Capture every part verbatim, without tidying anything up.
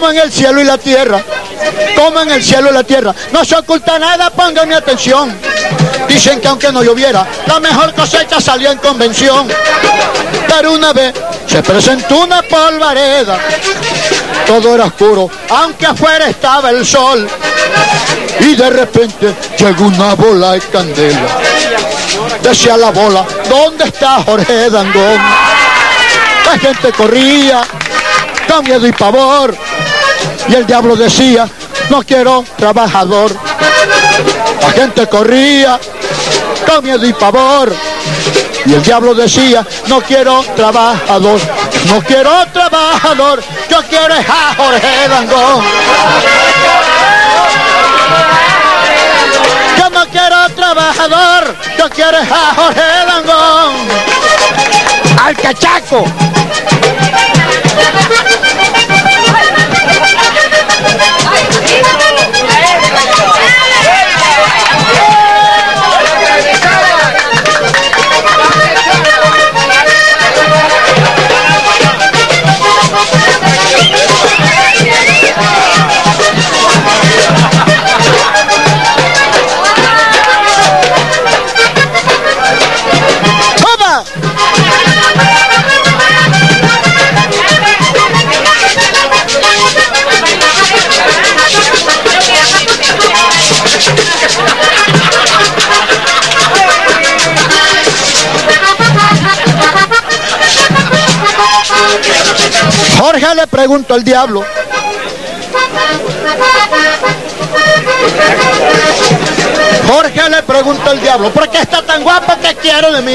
como en el cielo y la tierra, como en el cielo y la tierra. No se oculta nada, pónganme atención. Dicen que aunque no lloviera, la mejor cosecha salía en convención. Pero una vez se presentó una polvareda, todo era oscuro, aunque afuera estaba el sol. Y de repente llegó una bola de candela. Decía la bola, ¿dónde está Jorge Dangond? La gente corría con miedo y pavor, y el diablo decía, no quiero trabajador. La gente corría con miedo y pavor, y el diablo decía, no quiero trabajador, no quiero trabajador, yo quiero es a Jorge Dangond. Yo no quiero trabajador, yo quiero es a Jorge Dangond. ¡Al cachaco! Jorge le preguntó al diablo, Jorge le preguntó al diablo, ¿por qué está tan guapa? ¿Qué quiere de mí?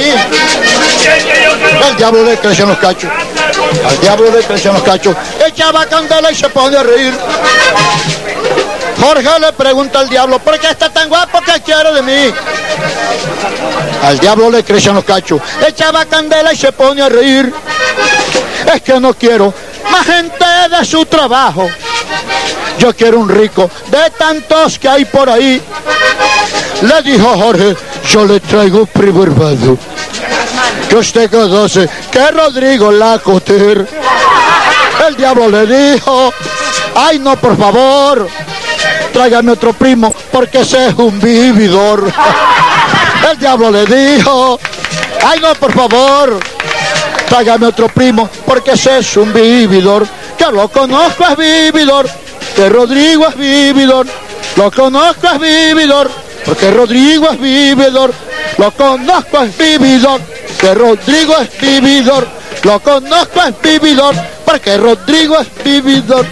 El diablo le creció en los cachos, al diablo le creció en los cachos, echaba candela y se pone a reír. Jorge le pregunta al diablo, ¿por qué está tan guapo? ¿Qué quiere de mí? Al diablo le crecen los cachos, echaba candela y se pone a reír. Es que no quiero más gente de su trabajo, yo quiero un rico de tantos que hay por ahí. Le dijo Jorge, yo le traigo primo hermano, que usted conoce, que Rodrigo Lacoter. El diablo le dijo, ay no, por favor, tráigame otro primo, porque ese es un vividor. El diablo le dijo, ay no, por favor, tráigame otro primo, porque ese es un vividor. Que lo conozco es vividor, que Rodrigo es vividor. Lo conozco es vividor, porque Rodrigo es vividor. Lo conozco es vividor, que Rodrigo es vividor. Lo conozco es vividor, porque Rodrigo es vividor.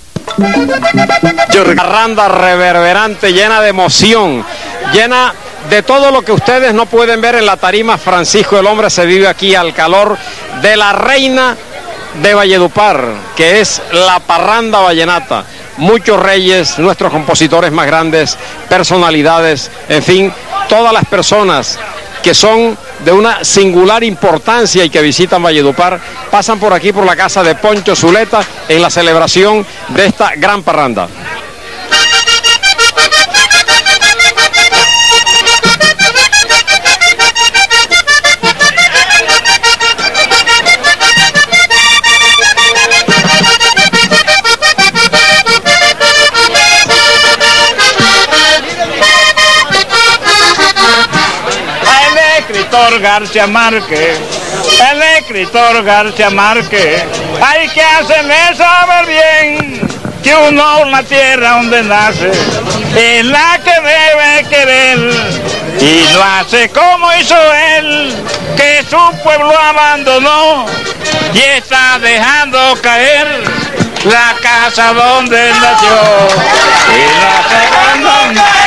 Parranda reverberante, llena de emoción, llena de todo lo que ustedes no pueden ver en la tarima. Francisco el Hombre se vive aquí al calor de la reina de Valledupar, que es la parranda vallenata. Muchos reyes, nuestros compositores más grandes, personalidades, en fin, todas las personas que son de una singular importancia y que visitan Valledupar, pasan por aquí, por la casa de Poncho Zuleta, en la celebración de esta gran parranda. García Márquez, el escritor García Márquez, hay que hacerle saber bien que uno, la tierra donde nace, es la que debe querer, y lo hace como hizo él, que su pueblo abandonó y está dejando caer la casa donde nació, y la hace cuando